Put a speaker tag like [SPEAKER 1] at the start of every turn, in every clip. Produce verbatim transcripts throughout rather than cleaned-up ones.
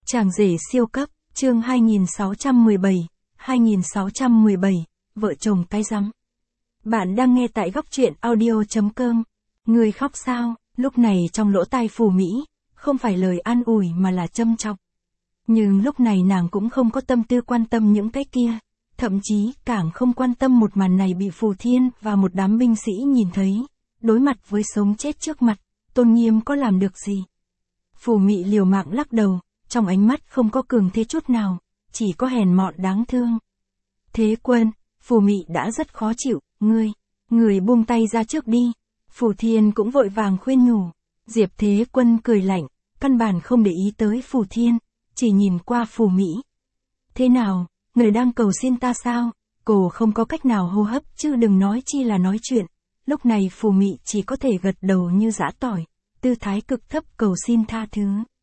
[SPEAKER 1] Chàng rể siêu cấp, chương hai nghìn sáu trăm mười bảy, hai nghìn sáu trăm mười bảy, vợ chồng cái rắm. Bạn đang nghe tại góc truyện audio chấm com. Người khóc sao? Lúc này trong lỗ tai Phù Mỹ, không phải lời an ủi mà là châm chọc. Nhưng lúc này nàng cũng không có tâm tư quan tâm những cái kia, thậm chí càng không quan tâm một màn này bị Phù Thiên và một đám binh sĩ nhìn thấy, đối mặt với sống chết trước mặt, tôn nghiêm có làm được gì. Phù Mị liều mạng lắc đầu, trong ánh mắt không có cường thế chút nào, chỉ có hèn mọn đáng thương. Thế Quân, Phù Mị đã rất khó chịu, ngươi, người buông tay ra trước đi. Phù Thiên cũng vội vàng khuyên nhủ. Diệp Thế Quân cười lạnh, căn bản không để ý tới Phù Thiên, chỉ nhìn qua Phù Mỹ. Thế nào, người đang cầu xin ta sao? Cô không có cách nào hô hấp chứ đừng nói chi là nói chuyện. Lúc này Phù Mị chỉ có thể gật đầu như giã tỏi, tư thái cực thấp cầu xin tha thứ.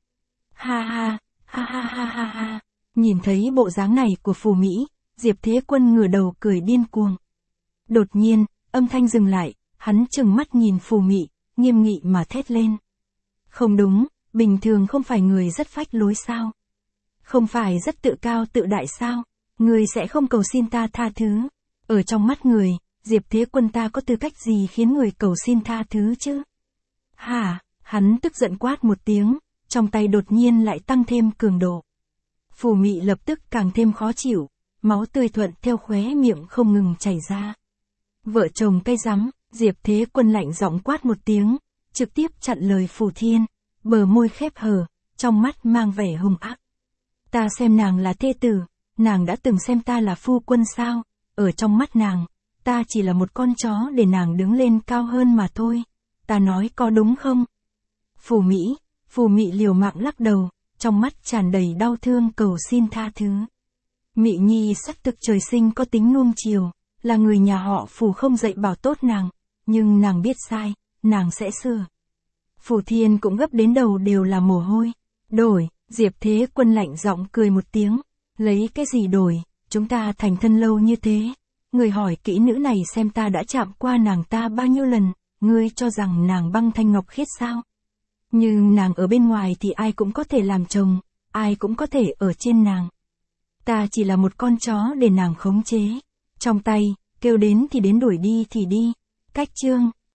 [SPEAKER 1] Ha ha, ha ha ha ha ha. Nhìn thấy bộ dáng này của Phù Mỹ, Diệp Thế Quân ngửa đầu cười điên cuồng. Đột nhiên, âm thanh dừng lại, hắn trừng mắt nhìn Phù Mị, nghiêm nghị mà thét lên. Không đúng, bình thường không phải người rất phách lối sao? Không phải rất tự cao tự đại sao? Người sẽ không cầu xin ta tha thứ. Ở trong mắt người, Diệp Thế Quân ta có tư cách gì khiến người cầu xin tha thứ chứ? Hả? Hắn tức giận quát một tiếng, trong tay đột nhiên lại tăng thêm cường độ. Phù Mị lập tức càng thêm khó chịu, máu tươi thuận theo khóe miệng không ngừng chảy ra. Vợ chồng cái rắm, Diệp Thế Quân lạnh giọng quát một tiếng, trực tiếp chặn lời Phù Thiên, bờ môi khép hờ, trong mắt mang vẻ hung ác. Ta xem nàng là thê tử, nàng đã từng xem ta là phu quân sao? Ở trong mắt nàng, ta chỉ là một con chó để nàng đứng lên cao hơn mà thôi. Ta nói có đúng không? Phù Mỹ, Phù Mị liều mạng lắc đầu, trong mắt tràn đầy đau thương cầu xin tha thứ. Mị Nhi sắc thực trời sinh có tính nuông chiều, là người nhà họ Phù không dạy bảo tốt nàng, nhưng nàng biết sai, nàng sẽ sửa. Phù Thiên cũng gấp đến đầu đều là mồ hôi. Đổi, Diệp Thế Quân lạnh giọng cười một tiếng, lấy cái gì đổi, chúng ta thành thân lâu như thế. Người hỏi kỹ nữ này xem ta đã chạm qua nàng ta bao nhiêu lần, ngươi cho rằng nàng băng thanh ngọc khiết sao? Nhưng nàng ở bên ngoài thì ai cũng có thể làm chồng, ai cũng có thể ở trên nàng. Ta chỉ là một con chó để nàng khống chế. Trong tay, kêu đến thì đến đuổi đi thì đi. Cách chương,